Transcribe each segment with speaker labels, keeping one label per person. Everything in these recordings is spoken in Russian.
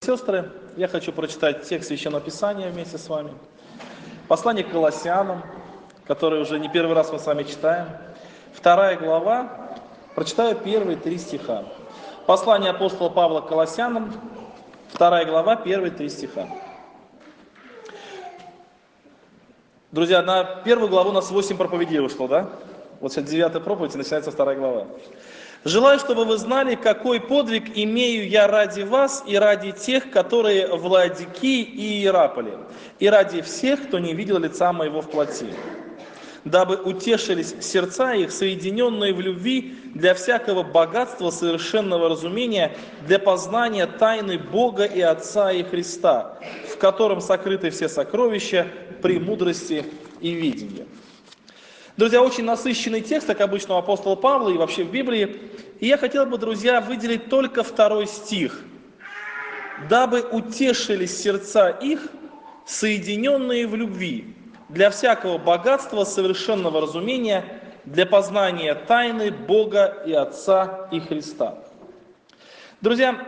Speaker 1: Сестры, я хочу прочитать текст Священного Писания вместе с вами. Послание к Колоссянам, которое уже не первый раз мы с вами читаем. 2 глава, прочитаю первые 3 стиха. Послание апостола Павла к Колоссянам, 2 глава, первые 3 стиха. Друзья, на первую главу у нас 8 проповедей вышло, да? Вот сейчас 9-я проповедь, и начинается 2 глава. «Желаю, чтобы вы знали, какой подвиг имею я ради вас и ради тех, которые в Лаодикии и Иераполе, и ради всех, кто не видел лица моего в плоти, дабы утешились сердца их, соединенные в любви, для всякого богатства совершенного разумения, для познания тайны Бога и Отца и Христа, в котором сокрыты все сокровища, премудрости и видения». Друзья, очень насыщенный текст, как обычно у апостола Павла и вообще в Библии. И я хотел бы, друзья, выделить только 2 стих. «Дабы утешились сердца их, соединенные в любви, для всякого богатства совершенного разумения, для познания тайны Бога и Отца и Христа». Друзья,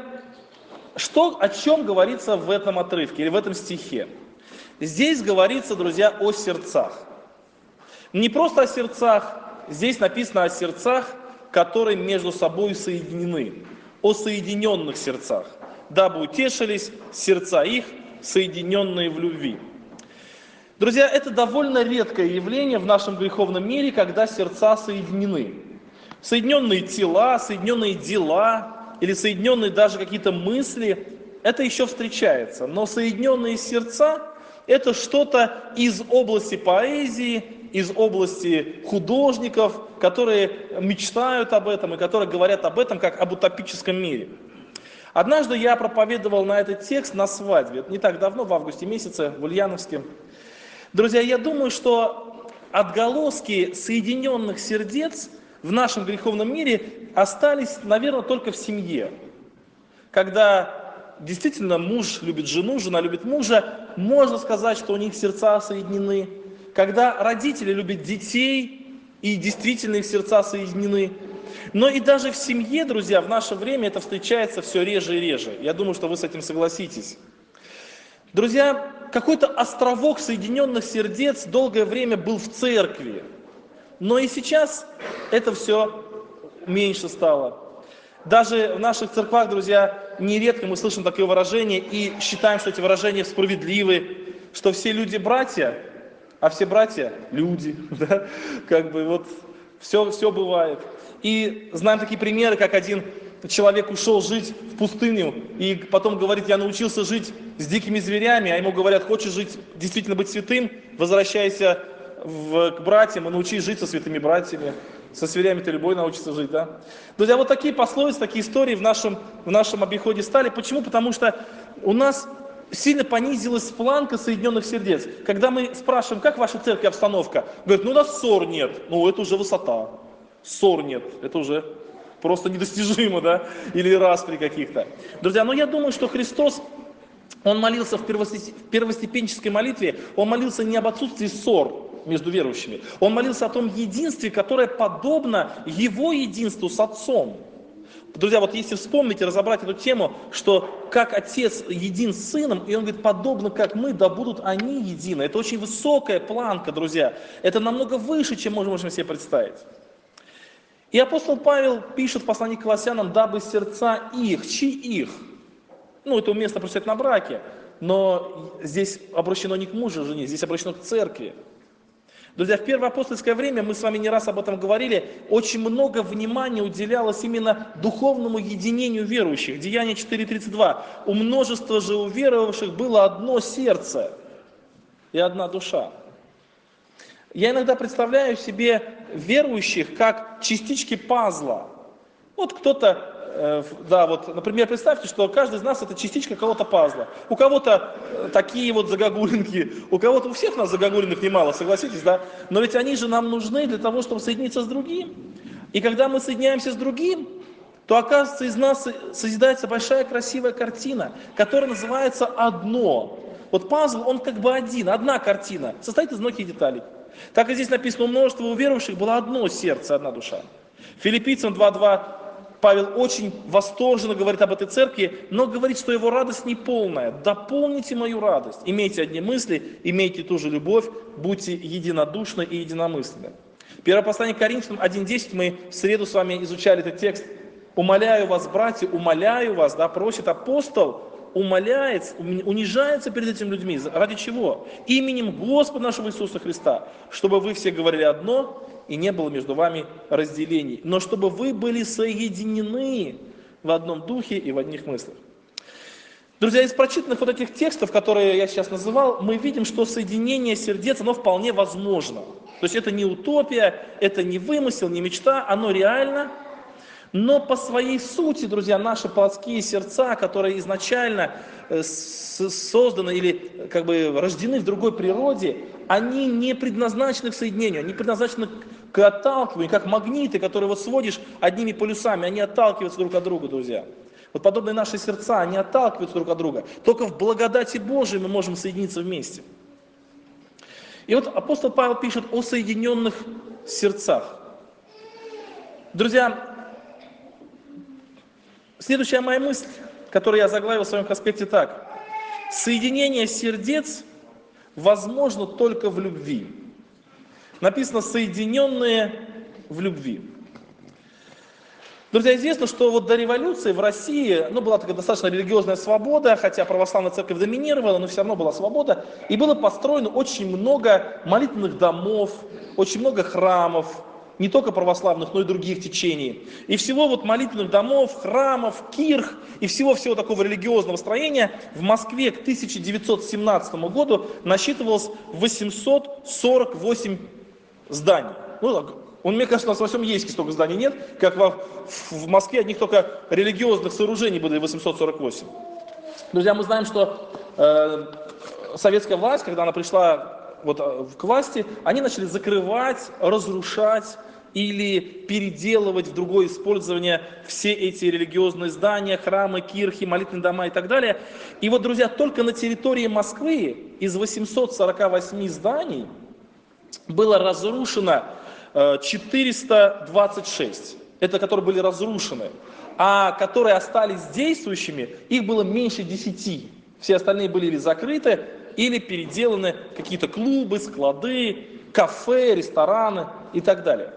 Speaker 1: о чем говорится в этом отрывке или в этом стихе? Здесь говорится, друзья, о сердцах. Не просто о сердцах, здесь написано о сердцах, которые между собой соединены, о соединенных сердцах, дабы утешились сердца их, соединенные в любви. Друзья, это довольно редкое явление в нашем греховном мире, когда сердца соединены. Соединенные тела, соединенные дела или соединенные даже какие-то мысли, это еще встречается. Но соединенные сердца – это что-то из области поэзии, из области художников, которые мечтают об этом и которые говорят об этом как об утопическом мире. Однажды я проповедовал на этот текст на свадьбе, не так давно, в августе месяце, в Ульяновске. Друзья, я думаю, что отголоски соединенных сердец в нашем греховном мире остались, наверное, только в семье. Когда действительно муж любит жену, жена любит мужа, можно сказать, что у них сердца соединены. Когда родители любят детей, и действительно их сердца соединены. Но и даже в семье, друзья, в наше время это встречается все реже и реже. Я думаю, что вы с этим согласитесь. Друзья, какой-то островок соединенных сердец долгое время был в церкви. Но и сейчас это все меньше стало. Даже в наших церквах, друзья, нередко мы слышим такое выражение и считаем, что эти выражения справедливы, что все люди братья, а все братья люди, да? Как бы вот все бывает. И знаем такие примеры, как один человек ушел жить в пустыню и потом говорит: я научился жить с дикими зверями, а ему говорят: хочешь жить, действительно быть святым, возвращайся к братьям и научись жить со святыми братьями. Со зверями ты любой научится жить, да? Друзья, вот такие пословицы, такие истории в нашем обиходе стали. Почему? Потому что у нас сильно понизилась планка соединенных сердец. Когда мы спрашиваем, как в вашей церкви обстановка, говорят: ну у нас ссор нет. Ну это уже высота. Ссор нет, это уже просто недостижимо, да? Или распри каких-то. Друзья, но я думаю, что Христос, Он молился в первостепенческой молитве, Он молился не об отсутствии ссор между верующими. Он молился о том единстве, которое подобно Его единству с Отцом. Друзья, вот если вспомнить и разобрать эту тему, что как Отец един с Сыном, и Он говорит: подобно как мы, да будут они едины. Это очень высокая планка, друзья. Это намного выше, чем мы можем себе представить. И апостол Павел пишет в послании к Колоссянам: дабы сердца их, чьи их? Ну, это уместно прочитать на браке, но здесь обращено не к мужу, жене, здесь обращено к церкви. Друзья, в первоапостольское время, мы с вами не раз об этом говорили, очень много внимания уделялось именно духовному единению верующих. Деяние 4:32. У множества же уверовавших было одно сердце и одна душа. Я иногда представляю себе верующих как частички пазла. Вот кто-то, например, представьте, что каждый из нас это частичка какого-то пазла. У кого-то такие вот загогулинки, у кого-то, у всех нас загогулинок немало, согласитесь, да? Но ведь они же нам нужны для того, чтобы соединиться с другим. И когда мы соединяемся с другим, то, оказывается, из нас созидается большая красивая картина, которая называется «одно». Вот пазл, он как бы один, одна картина, состоит из многих деталей. Так и здесь написано: у множества уверовавших было одно сердце, одна душа. Филиппийцам 2:2 Павел очень восторженно говорит об этой церкви, но говорит, что его радость не полная. Дополните мою радость. Имейте одни мысли, имейте ту же любовь, будьте единодушны и единомысленны. Первое послание к Коринфянам 1:10, мы в среду с вами изучали этот текст. «Умоляю вас, братья, умоляю вас», да, просит апостол, умоляет, унижается перед этими людьми. Ради чего? Именем Господа нашего Иисуса Христа, чтобы вы все говорили одно, и не было между вами разделений, но чтобы вы были соединены в одном духе и в одних мыслях. Друзья, из прочитанных вот этих текстов, которые я сейчас называл, мы видим, что соединение сердец, оно вполне возможно. То есть это не утопия, это не вымысел, не мечта, оно реально. Но по своей сути, друзья, наши плотские сердца, которые изначально созданы или как бы рождены в другой природе, они не предназначены к соединению, они предназначены к отталкиванию, как магниты, которые вот сводишь одними полюсами, они отталкиваются друг от друга, друзья. Вот подобные наши сердца, они отталкиваются друг от друга. Только в благодати Божией мы можем соединиться вместе. И вот апостол Павел пишет о соединенных сердцах. Друзья, следующая моя мысль, которую я заглавил в своем конспекте так. Соединение сердец возможно только в любви. Написано «соединенные в любви». Друзья, известно, что вот до революции в России, была такая достаточно религиозная свобода, хотя православная церковь доминировала, но все равно была свобода, и было построено очень много молитвенных домов, очень много храмов, не только православных, но и других течений. И всего вот молитвенных домов, храмов, кирх и всего-всего такого религиозного строения в Москве к 1917 году насчитывалось 848 зданий. Мне кажется, у нас во всем Ейске столько зданий нет, как в Москве одних только религиозных сооружений было 848. Друзья, мы знаем, что советская власть, когда она пришла к власти, они начали закрывать, разрушать или переделывать в другое использование все эти религиозные здания, храмы, кирхи, молитвенные дома и так далее. И вот, друзья, только на территории Москвы из 848 зданий было разрушено 426. Это которые были разрушены. А которые остались действующими, их было меньше 10. Все остальные были или закрыты, или переделаны какие-то клубы, склады, кафе, рестораны и так далее.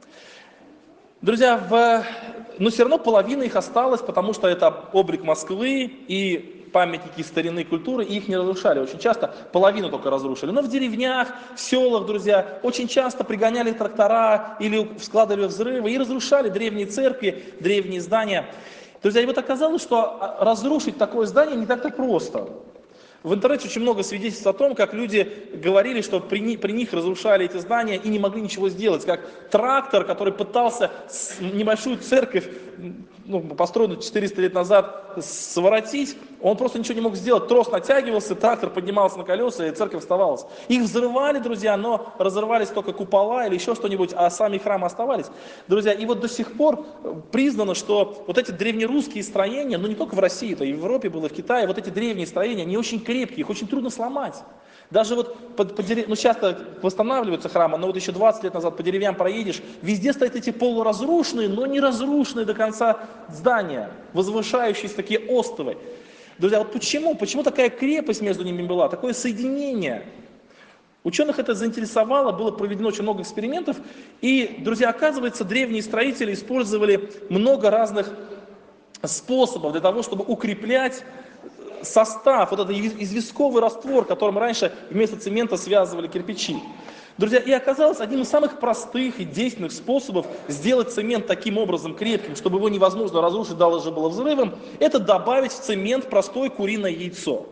Speaker 1: Друзья, но все равно половина их осталась, потому что это облик Москвы и памятники старинной культуры, и их не разрушали. Очень часто половину только разрушили. Но в деревнях, в селах, друзья, очень часто пригоняли трактора или складывали взрывы и разрушали древние церкви, древние здания. Друзья, и вот оказалось, что разрушить такое здание не так-то просто. В интернете очень много свидетельств о том, как люди говорили, что при них разрушали эти здания и не могли ничего сделать. Как трактор, который пытался небольшую церковь, построенную 400 лет назад, своротить, он просто ничего не мог сделать. Трос натягивался, трактор поднимался на колеса, и церковь оставалась. Их взрывали, друзья, но разрывались только купола или еще что-нибудь, а сами храмы оставались. Друзья, и вот до сих пор признано, что вот эти древнерусские строения, не только в России, это и в Европе было, в Китае, вот эти древние строения, они очень крепкие, их очень трудно сломать. Даже часто восстанавливаются храмы, но еще 20 лет назад по деревьям проедешь, везде стоят эти полуразрушенные, но не разрушенные до конца здания, возвышающиеся такие остовы. Друзья, вот почему? Почему такая крепость между ними была, такое соединение? Ученых это заинтересовало, было проведено очень много экспериментов, и, друзья, оказывается, древние строители использовали много разных способов для того, чтобы укреплять состав, вот этот известковый раствор, которым раньше вместо цемента связывали кирпичи. Друзья, и оказалось одним из самых простых и действенных способов сделать цемент таким образом крепким, чтобы его невозможно разрушить даже было взрывом, это добавить в цемент простое куриное яйцо.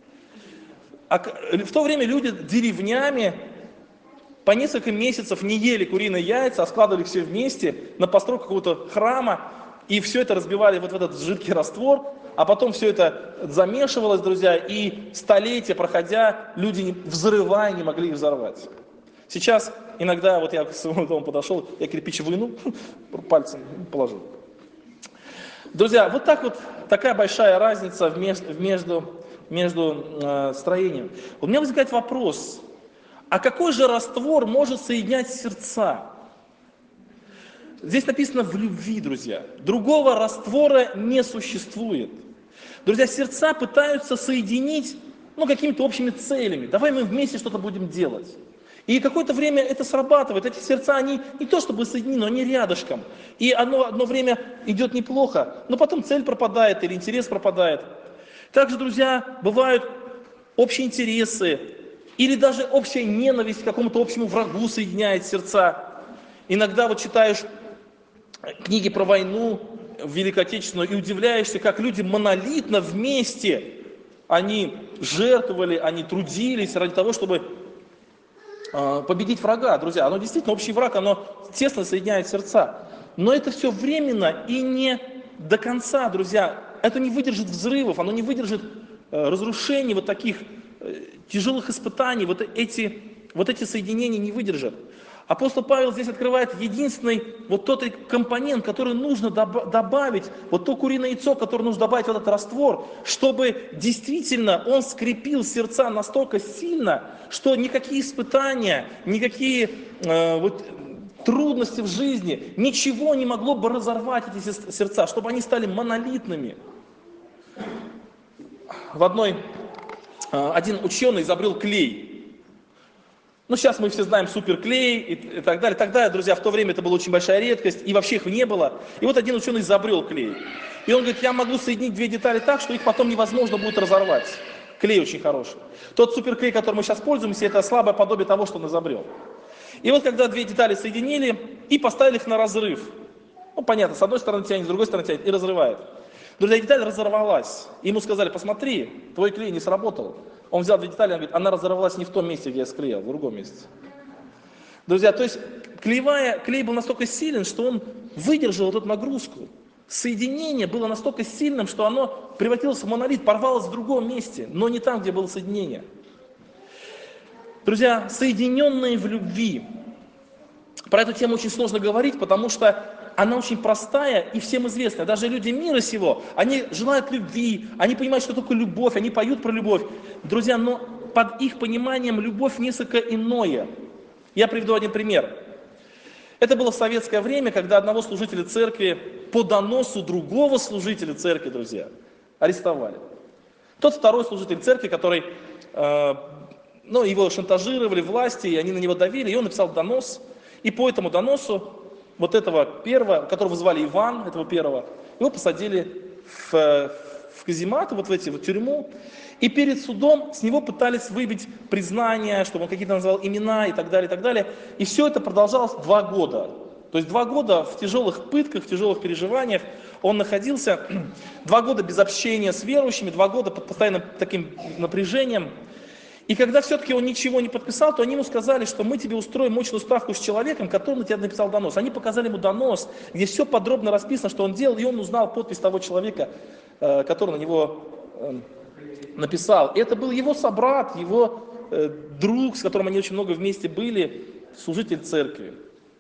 Speaker 1: В то время люди деревнями по несколько месяцев не ели куриные яйца, а складывали их все вместе на постройку какого-то храма, и все это разбивали вот в этот жидкий раствор, а потом все это замешивалось, друзья, и столетия проходя, люди, взрывая, не могли их взорвать. Сейчас иногда, вот я к своему дому подошел, я кирпич вынул, пальцем положил. Друзья, вот такая большая разница между строением. У меня возникает вопрос, а какой же раствор может соединять сердца? Здесь написано в любви, друзья. Другого раствора не существует. Друзья, сердца пытаются соединить, какими-то общими целями. Давай мы вместе что-то будем делать. И какое-то время это срабатывает. Эти сердца, они не то чтобы соединены, но они рядышком. И одно время идет неплохо, но потом цель пропадает или интерес пропадает. Также, друзья, бывают общие интересы или даже общая ненависть к какому-то общему врагу соединяет сердца. Иногда вот читаешь книги про войну Великую Отечественную и удивляешься, как люди монолитно вместе, они жертвовали, они трудились ради того, чтобы победить врага. Друзья, оно действительно, общий враг, оно тесно соединяет сердца. Но это все временно и не до конца, друзья. Это не выдержит взрывов, оно не выдержит разрушений, вот таких тяжелых испытаний, вот эти соединения не выдержат. Апостол Павел здесь открывает единственный вот тот компонент, который нужно добавить, вот то куриное яйцо, которое нужно добавить в этот раствор, чтобы действительно он скрепил сердца настолько сильно, что никакие испытания, никакие трудности в жизни, ничего не могло бы разорвать эти сердца, чтобы они стали монолитными. Один ученый изобрел клей. Сейчас мы все знаем суперклей и так далее. Тогда, друзья, в то время это была очень большая редкость, и вообще их не было. И вот один ученый изобрел клей. И он говорит, я могу соединить две детали так, что их потом невозможно будет разорвать. Клей очень хороший. Тот суперклей, которым мы сейчас пользуемся, это слабое подобие того, что он изобрел. И вот когда две детали соединили и поставили их на разрыв. Понятно, с одной стороны тянет, с другой стороны тянет и разрывает. Друзья, деталь разорвалась. И ему сказали, посмотри, твой клей не сработал. Он взял две детали, он говорит, она разорвалась не в том месте, где я склеил, в другом месте. Друзья, то есть клей был настолько силен, что он выдержал эту нагрузку. Соединение было настолько сильным, что оно превратилось в монолит, порвалось в другом месте, но не там, где было соединение. Друзья, соединенные в любви. Про эту тему очень сложно говорить, потому что она очень простая и всем известная. Даже люди мира сего, они желают любви, они понимают, что такое любовь, они поют про любовь. Друзья, но под их пониманием любовь несколько иное. Я приведу один пример. Это было в советское время, когда одного служителя церкви по доносу другого служителя церкви, друзья, арестовали. Тот второй служитель церкви, который, его шантажировали власти, и они на него давили, и он написал донос. И по этому доносу вот этого первого, которого звали Иван, этого первого, его посадили в каземат, в тюрьму. И перед судом с него пытались выбить признание, чтобы он какие-то назвал имена и так далее, и так далее. И все это продолжалось 2 года. То есть 2 года в тяжелых пытках, в тяжелых переживаниях он находился, 2 года без общения с верующими, 2 года под постоянным таким напряжением. И когда все-таки он ничего не подписал, то они ему сказали, что мы тебе устроим мощную ставку с человеком, который на тебя написал донос. Они показали ему донос, где все подробно расписано, что он делал, и он узнал подпись того человека, который на него написал. И это был его собрат, его друг, с которым они очень много вместе были, служитель церкви.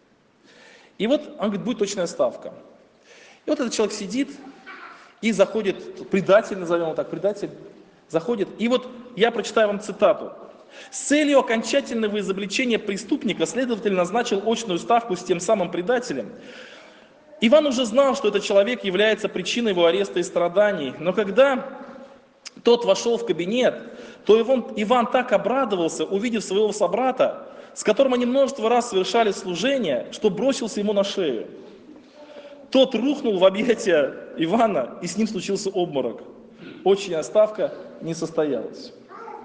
Speaker 1: И вот он говорит, будет точная ставка. И вот этот человек сидит и заходит, предатель, назовем его так, предатель, заходит. И вот я прочитаю вам цитату. «С целью окончательного изобличения преступника следователь назначил очную ставку с тем самым предателем. Иван уже знал, что этот человек является причиной его ареста и страданий, но когда тот вошел в кабинет, то Иван так обрадовался, увидев своего собрата, с которым они множество раз совершали служение, что бросился ему на шею. Тот рухнул в объятия Ивана, и с ним случился обморок. Очная ставка не состоялась».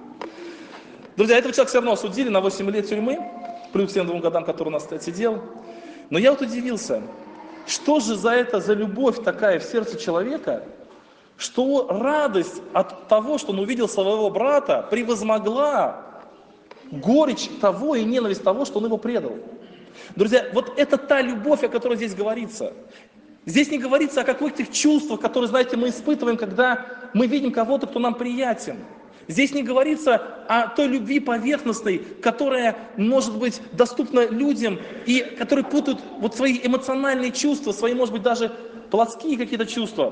Speaker 1: Друзья, этого человека все равно осудили на 8 лет тюрьмы, плюс к тем 2 годам, который у нас отсидел. Но я удивился, что же за любовь такая в сердце человека, что радость от того, что он увидел своего брата, превозмогла горечь того и ненависть того, что он его предал. Друзья, вот это та любовь, о которой здесь говорится. Здесь не говорится о каких-то чувствах, которые, знаете, мы испытываем, когда мы видим кого-то, кто нам приятен. Здесь не говорится о той любви поверхностной, которая может быть доступна людям, и которые путают вот свои эмоциональные чувства, свои, может быть, даже плотские какие-то чувства.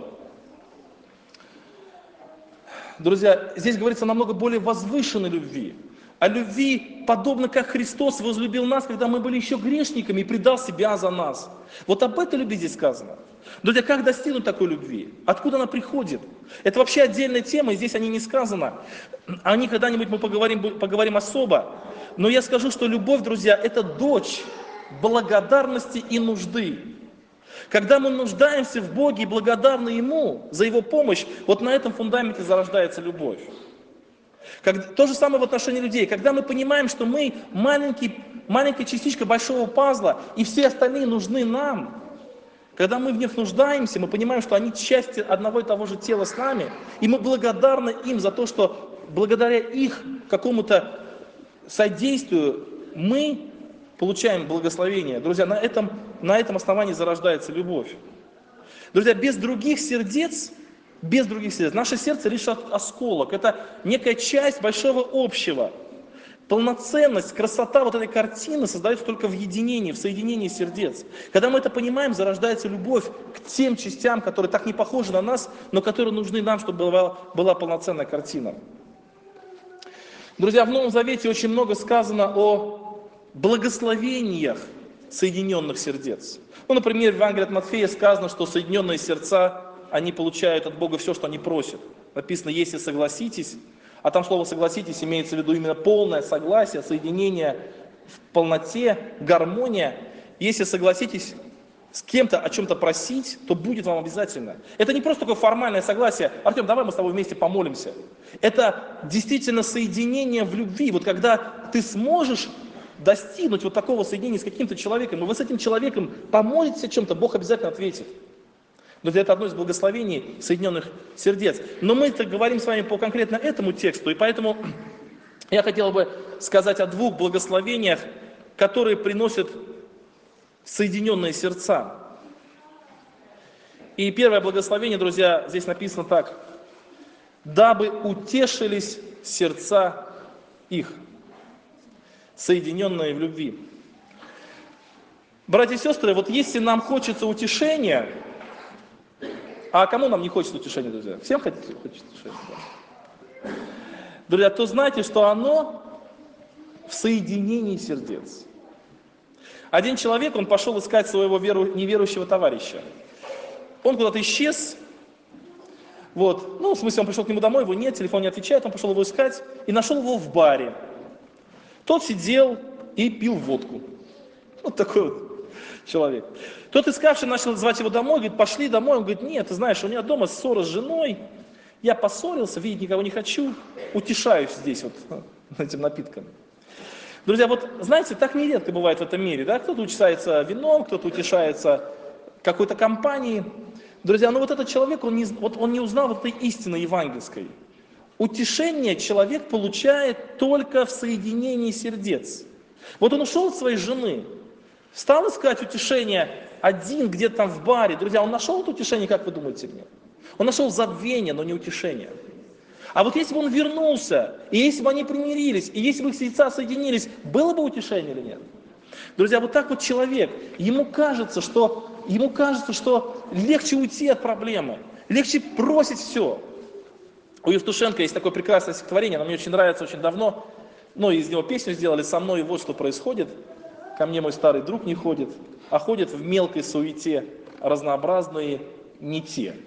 Speaker 1: Друзья, здесь говорится о намного более возвышенной любви, о любви, подобно как Христос возлюбил нас, когда мы были еще грешниками и предал себя за нас. Вот об этой любви здесь сказано. Друзья, как достигнуть такой любви? Откуда она приходит? Это вообще отдельная тема, и здесь о ней не сказано. О ней когда-нибудь мы поговорим особо. Но я скажу, что любовь, друзья, это дочь благодарности и нужды. Когда мы нуждаемся в Боге и благодарны Ему за Его помощь, вот на этом фундаменте зарождается любовь. То же самое в отношении людей. Когда мы понимаем, что мы маленькая частичка большого пазла, и все остальные нужны нам, когда мы в них нуждаемся, мы понимаем, что они части одного и того же тела с нами, и мы благодарны им за то, что благодаря их какому-то содействию мы получаем благословение. Друзья, на этом основании зарождается любовь. Друзья, без других сердец, наше сердце лишь осколок. Это некая часть большого общего. Полноценность, красота вот этой картины создается только в единении, в соединении сердец. Когда мы это понимаем, зарождается любовь к тем частям, которые так не похожи на нас, но которые нужны нам, чтобы была полноценная картина. Друзья, в Новом Завете очень много сказано о благословениях соединенных сердец. Например, в Евангелии от Матфея сказано, что соединенные сердца, они получают от Бога все, что они просят. Написано, если согласитесь, а там слово «согласитесь» имеется в виду именно полное согласие, соединение в полноте, гармония. Если согласитесь с кем-то о чем-то просить, то будет вам обязательно. Это не просто такое формальное согласие. Артем, давай мы с тобой вместе помолимся. Это действительно соединение в любви. Вот когда ты сможешь достигнуть вот такого соединения с каким-то человеком, и вы с этим человеком помолитесь о чем-то, Бог обязательно ответит. Но это одно из благословений соединенных сердец. Но мы говорим с вами по конкретно этому тексту, и поэтому я хотел бы сказать о двух благословениях, которые приносят соединенные сердца. И первое благословение, друзья, здесь написано так: «Дабы утешились сердца их», соединенные в любви. Братья и сестры, вот если нам хочется утешения, а кому нам не хочется утешения, друзья? Всем хочется утешения? Да. Друзья, то знайте, что оно в соединении сердец. Один человек, он пошел искать своего неверующего товарища. Он куда-то исчез. В смысле, он пришел к нему домой, его нет, телефон не отвечает, он пошел его искать и нашел его в баре. Тот сидел и пил водку. Вот такой вот человек. Тот искавший начал звать его домой, говорит, пошли домой. Он говорит, нет, ты знаешь, у меня дома ссора с женой, я поссорился, видеть никого не хочу, утешаюсь здесь вот этим напитком. Друзья, вот знаете, так нередко бывает в этом мире, да? Кто-то утешается вином, кто-то утешается какой-то компанией. Друзья, вот этот человек, он не узнал вот этой истины евангельской. Утешение человек получает только в соединении сердец. Вот он ушел от своей жены, стал искать утешение один где-то там в баре. Друзья, он нашел это утешение, как вы думаете мне? Он нашел забвение, но не утешение. А вот если бы он вернулся, и если бы они примирились, и если бы их сердца соединились, было бы утешение или нет? Друзья, вот так вот человек, ему кажется, что легче уйти от проблемы, легче бросить все. У Евтушенко есть такое прекрасное стихотворение, оно мне очень нравится очень давно, из него песню сделали «Со мной вот что происходит, ко мне мой старый друг не ходит, а ходит в мелкой суете разнообразные не те.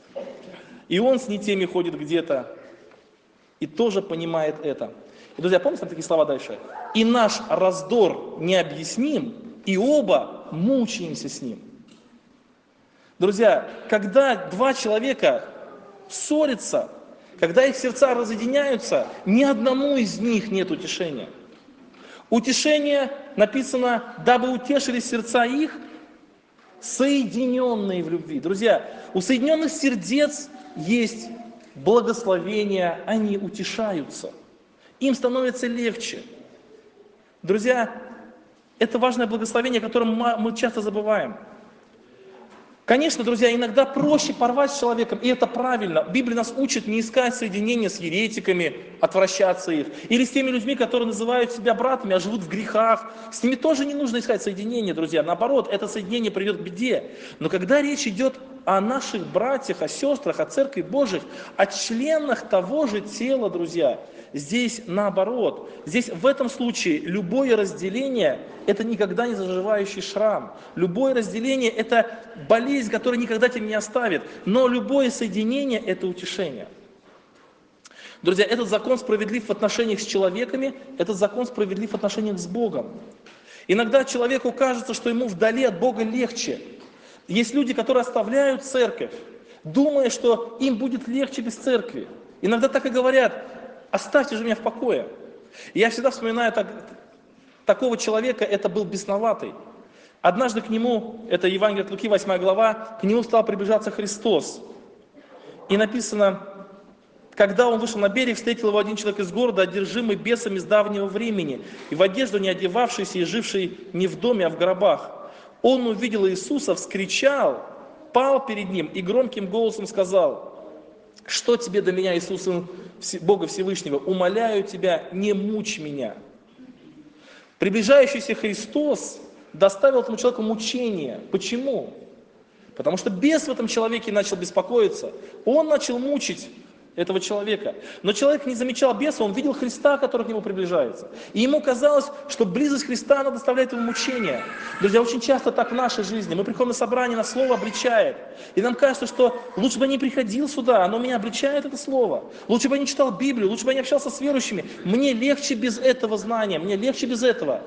Speaker 1: И он с не теми ходит где-то, и тоже понимает это». И, друзья, помните там такие слова дальше? «И наш раздор необъясним, и оба мучаемся с ним». Друзья, когда два человека ссорятся, когда их сердца разъединяются, ни одному из них нет утешения. Утешение написано, дабы утешили сердца их, соединенные в любви. Друзья, у соединенных сердец есть благословения, они утешаются. Им становится легче. Друзья, это важное благословение, о котором мы часто забываем. Конечно, друзья, иногда проще порвать с человеком, и это правильно. Библия нас учит не искать соединения с еретиками, отвращаться их. Или с теми людьми, которые называют себя братами, а живут в грехах. С ними тоже не нужно искать соединения, друзья. Наоборот, это соединение приведет к беде. Но когда речь идет о наших братьях, о сестрах, о Церкви Божьих, о членах того же тела, друзья. Здесь наоборот. Здесь в этом случае любое разделение – это никогда не заживающий шрам. Любое разделение – это болезнь, которая никогда тебя не оставит. Но любое соединение – это утешение. Друзья, этот закон справедлив в отношениях с человеками, этот закон справедлив в отношениях с Богом. Иногда человеку кажется, что ему вдали от Бога легче. Есть люди, которые оставляют церковь, думая, что им будет легче без церкви. Иногда так и говорят: оставьте же меня в покое. И я всегда вспоминаю такого человека, это был бесноватый. Однажды к нему, это Евангелие от Луки, 8 глава, к нему стал приближаться Христос. И написано: когда он вышел на берег, встретил его один человек из города, одержимый бесами с давнего времени, и в одежду не одевавшийся и живший не в доме, а в гробах. Он увидел Иисуса, вскричал, пал перед ним и громким голосом сказал: что тебе до меня, Иисус, Сын Бога Всевышнего? Умоляю тебя, не мучь меня. Приближающийся Христос доставил этому человеку мучение. Почему? Потому что бес в этом человеке начал беспокоиться. Он начал мучить этого человека. Но человек не замечал беса, он видел Христа, который к нему приближается. И ему казалось, что близость Христа, она доставляет ему мучения. Друзья, очень часто так в нашей жизни. Мы приходим на собрание, нас Слово обличает. И нам кажется, что лучше бы я не приходил сюда, оно меня обличает, это Слово. Лучше бы я не читал Библию, лучше бы я не общался с верующими. Мне легче без этого знания, мне легче без этого.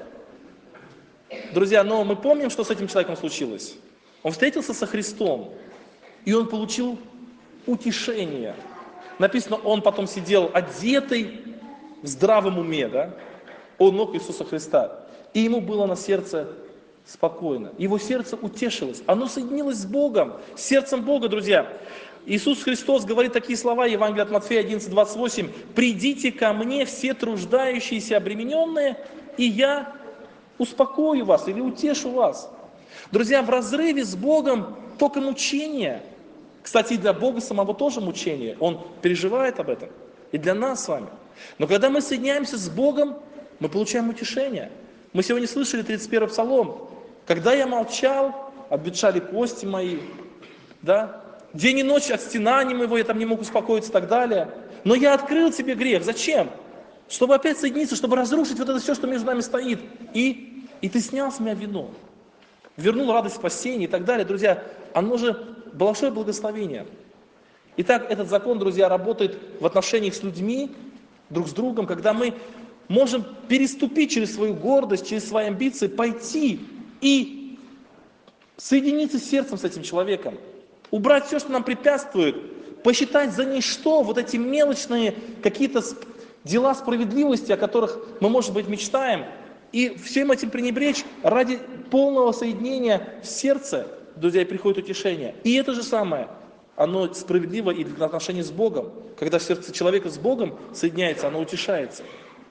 Speaker 1: Друзья, но мы помним, что с этим человеком случилось. Он встретился со Христом, и он получил утешение. Написано, он потом сидел одетый в здравом уме, да, у ног Иисуса Христа. И ему было на сердце спокойно. Его сердце утешилось. Оно соединилось с Богом, с сердцем Бога, друзья. Иисус Христос говорит такие слова, Евангелие от Матфея 11:28. «Придите ко мне, все труждающиеся, обремененные, и я успокою вас или утешу вас». Друзья, в разрыве с Богом только мучение. Кстати, и для Бога самого тоже мучение. Он переживает об этом. И для нас с вами. Но когда мы соединяемся с Богом, мы получаем утешение. Мы сегодня слышали 31-й псалом. «Когда я молчал, обветшали кости мои». Да? День и ночь от стенания моего, я там не мог успокоиться и так далее. Но я открыл тебе грех. Зачем? Чтобы опять соединиться, чтобы разрушить вот это все, что между нами стоит. И ты снял с меня вину. Вернул радость спасения и так далее. Друзья, оно же большое благословение. Итак, этот закон, друзья, работает в отношениях с людьми, друг с другом, когда мы можем переступить через свою гордость, через свои амбиции, пойти и соединиться сердцем с этим человеком, убрать все, что нам препятствует, посчитать за ничто вот эти мелочные какие-то дела справедливости, о которых мы, может быть, мечтаем, и всем этим пренебречь ради полного соединения в сердце, друзья, и приходит утешение. И это же самое, оно справедливо и для отношений с Богом. Когда сердце человека с Богом соединяется, оно утешается.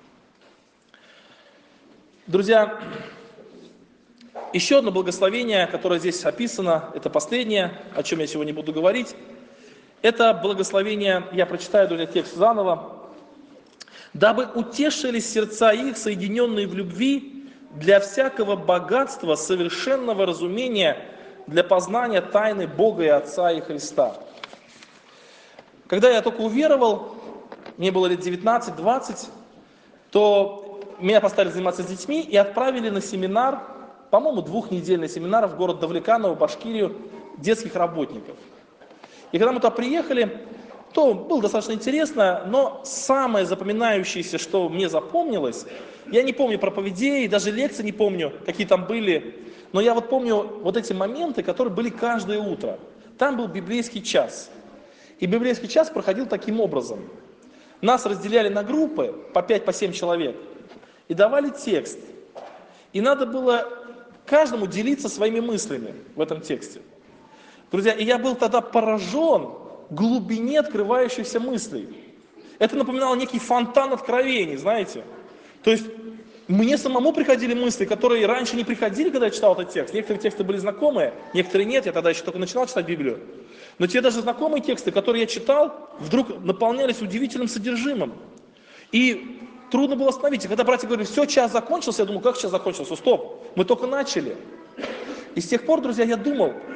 Speaker 1: Друзья, еще одно благословение, которое здесь описано, это последнее, о чем я сегодня буду говорить. Это благословение, я прочитаю, друзья, текст заново. «Дабы утешились сердца их, соединенные в любви, для всякого богатства, совершенного разумения, для познания тайны Бога и Отца и Христа». Когда я только уверовал, мне было лет 19-20, то меня поставили заниматься с детьми и отправили на семинар, по-моему, 2-недельный семинар в город Давлеканово, Башкирию, детских работников. И когда мы туда приехали, то было достаточно интересно, но самое запоминающееся, что мне запомнилось, я не помню проповедей, даже лекций не помню, какие там были, но я вот помню вот эти моменты, которые были каждое утро. Там был библейский час. И библейский час проходил таким образом. Нас разделяли на группы по 5-7 человек и давали текст. И надо было каждому делиться своими мыслями в этом тексте. Друзья, и я был тогда поражен глубине открывающихся мыслей. Это напоминало некий фонтан откровений, знаете. То есть мне самому приходили мысли, которые раньше не приходили, когда я читал этот текст. Некоторые тексты были знакомые, некоторые нет. Я тогда еще только начинал читать Библию. Но те даже знакомые тексты, которые я читал, вдруг наполнялись удивительным содержимым. И трудно было остановить. И когда братья говорили, все, час закончился, я думал, как час закончился? Стоп, мы только начали. И с тех пор, друзья, я думал,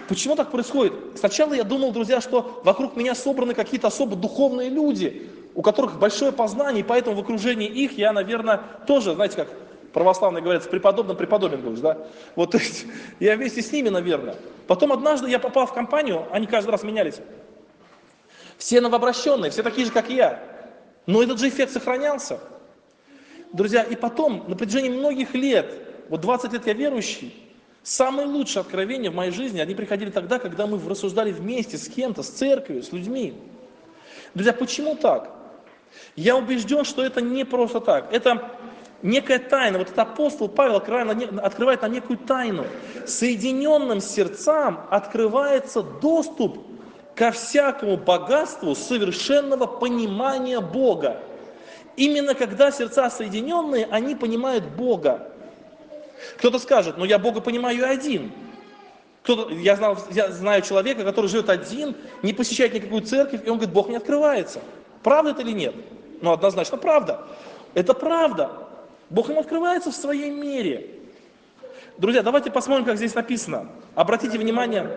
Speaker 1: Почему так происходит? Сначала я думал, друзья, что вокруг меня собраны какие-то особо духовные люди, у которых большое познание, и поэтому в окружении их я, наверное, тоже, знаете, как православные говорят, с преподобным преподобен будешь, да? Вот, то есть, я вместе с ними, наверное. Потом однажды я попал в компанию, они каждый раз менялись. Все новообращенные, все такие же, как я. Но этот же эффект сохранялся. Друзья, и потом, на протяжении многих лет, вот 20 лет я верующий, самые лучшие откровения в моей жизни, они приходили тогда, когда мы рассуждали вместе с кем-то, с церковью, с людьми. Друзья, почему так? Я убежден, что это не просто так. Это некая тайна. Вот этот апостол Павел открывает нам некую тайну. Соединенным сердцам открывается доступ ко всякому богатству совершенного понимания Бога. Именно когда сердца соединенные, они понимают Бога. Кто-то скажет, я Бога понимаю один. Я знаю человека, который живет один, не посещает никакую церковь, и он говорит, Бог не открывается. Правда это или нет? Однозначно правда. Это правда. Бог ему открывается в своей мере. Друзья, давайте посмотрим, как здесь написано. Обратите внимание.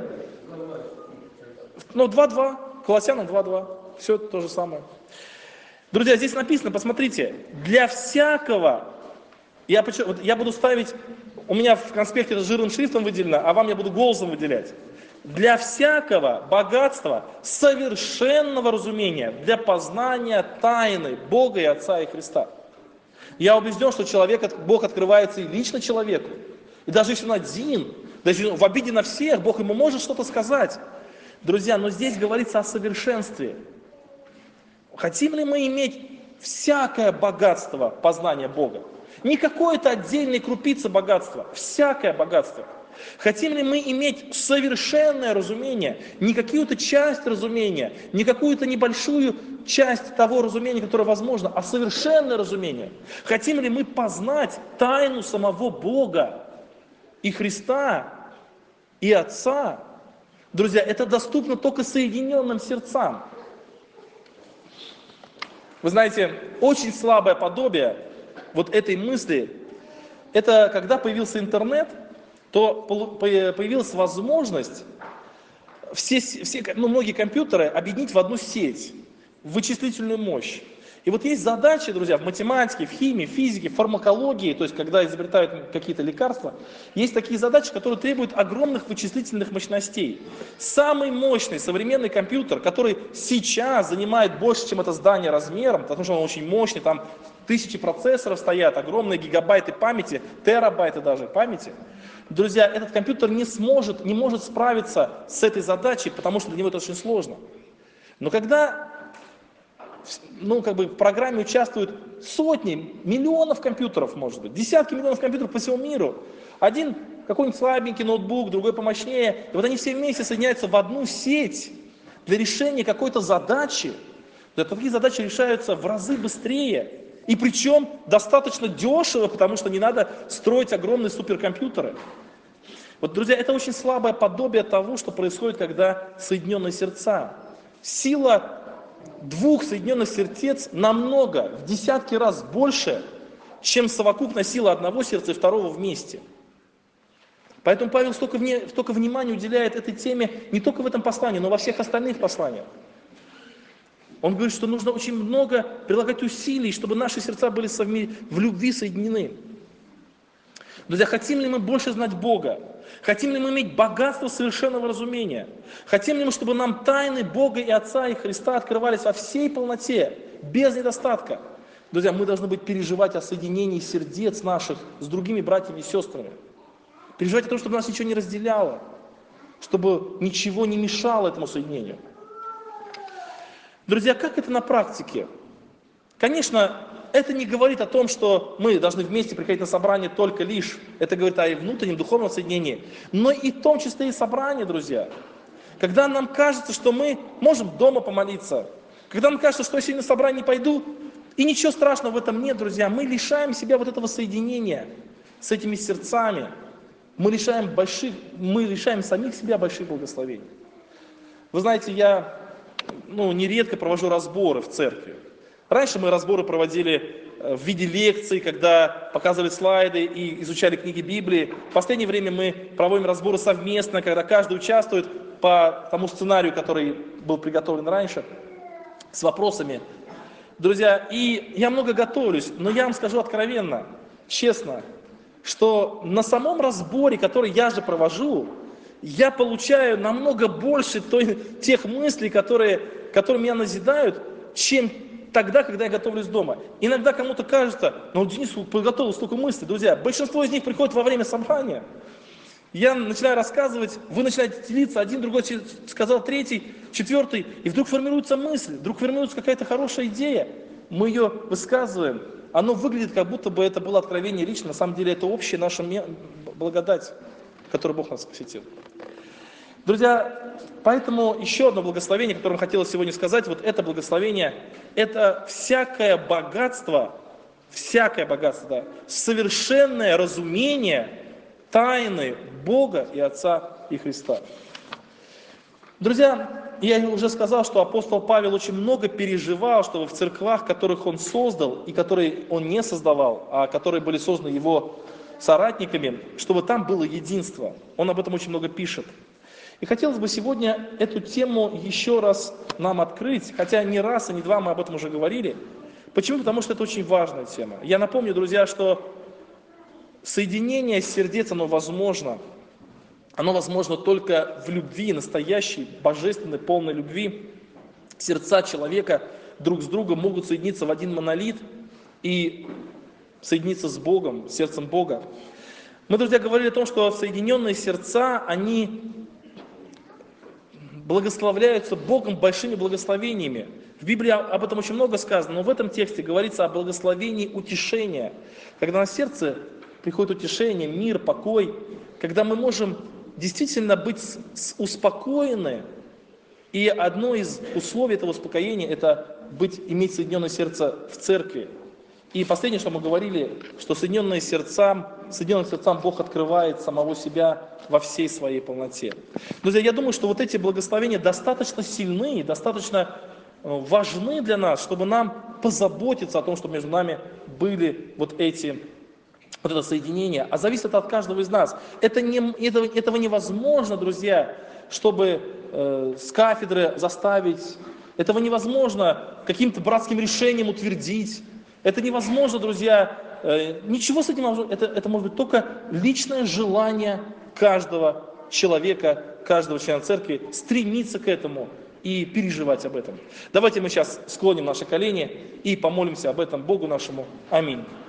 Speaker 1: 2.2, Колоссянам 2.2. Все то же самое. Друзья, здесь написано, посмотрите, для всякого, я буду ставить, у меня в конспекте это жирным шрифтом выделено, а вам я буду голосом выделять. Для всякого богатства совершенного разумения, для познания тайны Бога и Отца и Христа. Я убежден, что Бог открывается и лично человеку. И даже если он один, даже в обиде на всех, Бог ему может что-то сказать. Друзья, но здесь говорится о совершенстве. Хотим ли мы иметь всякое богатство познания Бога? Не какое-то отдельное крупица богатства, всякое богатство. Хотим ли мы иметь совершенное разумение, не какую-то часть разумения, не какую-то небольшую часть того разумения, которое возможно, а совершенное разумение? Хотим ли мы познать тайну самого Бога и Христа, и Отца? Друзья, это доступно только соединенным сердцам. Вы знаете, очень слабое подобие вот этой мысли, это когда появился интернет, то появилась возможность многие компьютеры объединить в одну сеть, в вычислительную мощь. И вот есть задачи, друзья, в математике, в химии, в физике, в фармакологии, то есть когда изобретают какие-то лекарства, есть такие задачи, которые требуют огромных вычислительных мощностей. Самый мощный современный компьютер, который сейчас занимает больше, чем это здание размером, потому что он очень мощный, там тысячи процессоров стоят, огромные гигабайты памяти, терабайты даже памяти. Друзья, этот компьютер не может справиться с этой задачей, потому что для него это очень сложно. Но когда в программе участвуют сотни, миллионов компьютеров, может быть, десятки миллионов компьютеров по всему миру. Один какой-нибудь слабенький ноутбук, другой помощнее. И вот они все вместе соединяются в одну сеть для решения какой-то задачи. Такие задачи решаются в разы быстрее. И причем достаточно дешево, потому что не надо строить огромные суперкомпьютеры. Вот, друзья, это очень слабое подобие того, что происходит, когда соединенные сердца. Сила двух соединенных сердец намного, в десятки раз больше, чем совокупная сила одного сердца и второго вместе. Поэтому Павел столько внимания уделяет этой теме не только в этом послании, но во всех остальных посланиях. Он говорит, что нужно очень много прилагать усилий, чтобы наши сердца были в любви соединены. Друзья, хотим ли мы больше знать Бога? Хотим ли мы иметь богатство совершенного разумения? Хотим ли мы, чтобы нам тайны Бога и Отца и Христа открывались во всей полноте, без недостатка? Друзья, мы должны переживать о соединении сердец наших с другими братьями и сестрами. Переживать о том, чтобы нас ничего не разделяло, чтобы ничего не мешало этому соединению. Друзья, как это на практике? Конечно, это не говорит о том, что мы должны вместе приходить на собрание только лишь. Это говорит о внутреннем духовном соединении. Но и в том числе и собрание, друзья. Когда нам кажется, что мы можем дома помолиться. Когда нам кажется, что я сегодня на собрание не пойду. И ничего страшного в этом нет, друзья. Мы лишаем себя вот этого соединения с этими сердцами. Мы лишаем самих себя больших благословений. Вы знаете, я нередко провожу разборы в церкви. Раньше мы разборы проводили в виде лекций, когда показывали слайды и изучали книги Библии. В последнее время мы проводим разборы совместно, когда каждый участвует по тому сценарию, который был приготовлен раньше, с вопросами. Друзья, и я много готовлюсь, но я вам скажу откровенно, честно, что на самом разборе, который я же провожу, я получаю намного больше тех мыслей, которые меня назидают, чем тогда, когда я готовлюсь дома. Иногда кому-то кажется, ну Денис подготовил столько мыслей, друзья, большинство из них приходит во время собрания. Я начинаю рассказывать, вы начинаете делиться, один, другой сказал, третий, четвертый, и вдруг формируется мысль, вдруг формируется какая-то хорошая идея, мы ее высказываем, оно выглядит, как будто бы это было откровение лично, на самом деле это общая наша благодать, которую Бог нас посетил. Друзья, поэтому еще одно благословение, которое хотелось сегодня сказать, вот это благословение, это всякое богатство, совершенное разумение тайны Бога и Отца и Христа. Друзья, я уже сказал, что апостол Павел очень много переживал, чтобы в церквах, которых он создал и которые он не создавал, а которые были созданы его соратниками, чтобы там было единство. Он об этом очень много пишет. И хотелось бы сегодня эту тему еще раз нам открыть, хотя не раз и не два мы об этом уже говорили. Почему? Потому что это очень важная тема. Я напомню, друзья, что соединение сердец, оно возможно только в любви, настоящей, божественной, полной любви. Сердца человека друг с другом могут соединиться в один монолит и соединиться с Богом, сердцем Бога. Мы, друзья, говорили о том, что соединенные сердца, они благословляются Богом большими благословениями. В Библии об этом очень много сказано, но в этом тексте говорится о благословении утешения. Когда на сердце приходит утешение, мир, покой, когда мы можем действительно быть успокоены. И одно из условий этого успокоения – это иметь соединенное сердце в церкви. И последнее, что мы говорили, что соединенным сердцам Бог открывает самого себя во всей своей полноте. Друзья, я думаю, что вот эти благословения достаточно сильны и достаточно важны для нас, чтобы нам позаботиться о том, чтобы между нами были вот это соединение. А зависит это от каждого из нас. Этого невозможно, друзья, чтобы с кафедры заставить. Этого невозможно каким-то братским решением утвердить. Это невозможно, друзья, ничего с этим невозможно. Это может быть только личное желание каждого человека, каждого члена церкви стремиться к этому и переживать об этом. Давайте мы сейчас склоним наши колени и помолимся об этом Богу нашему. Аминь.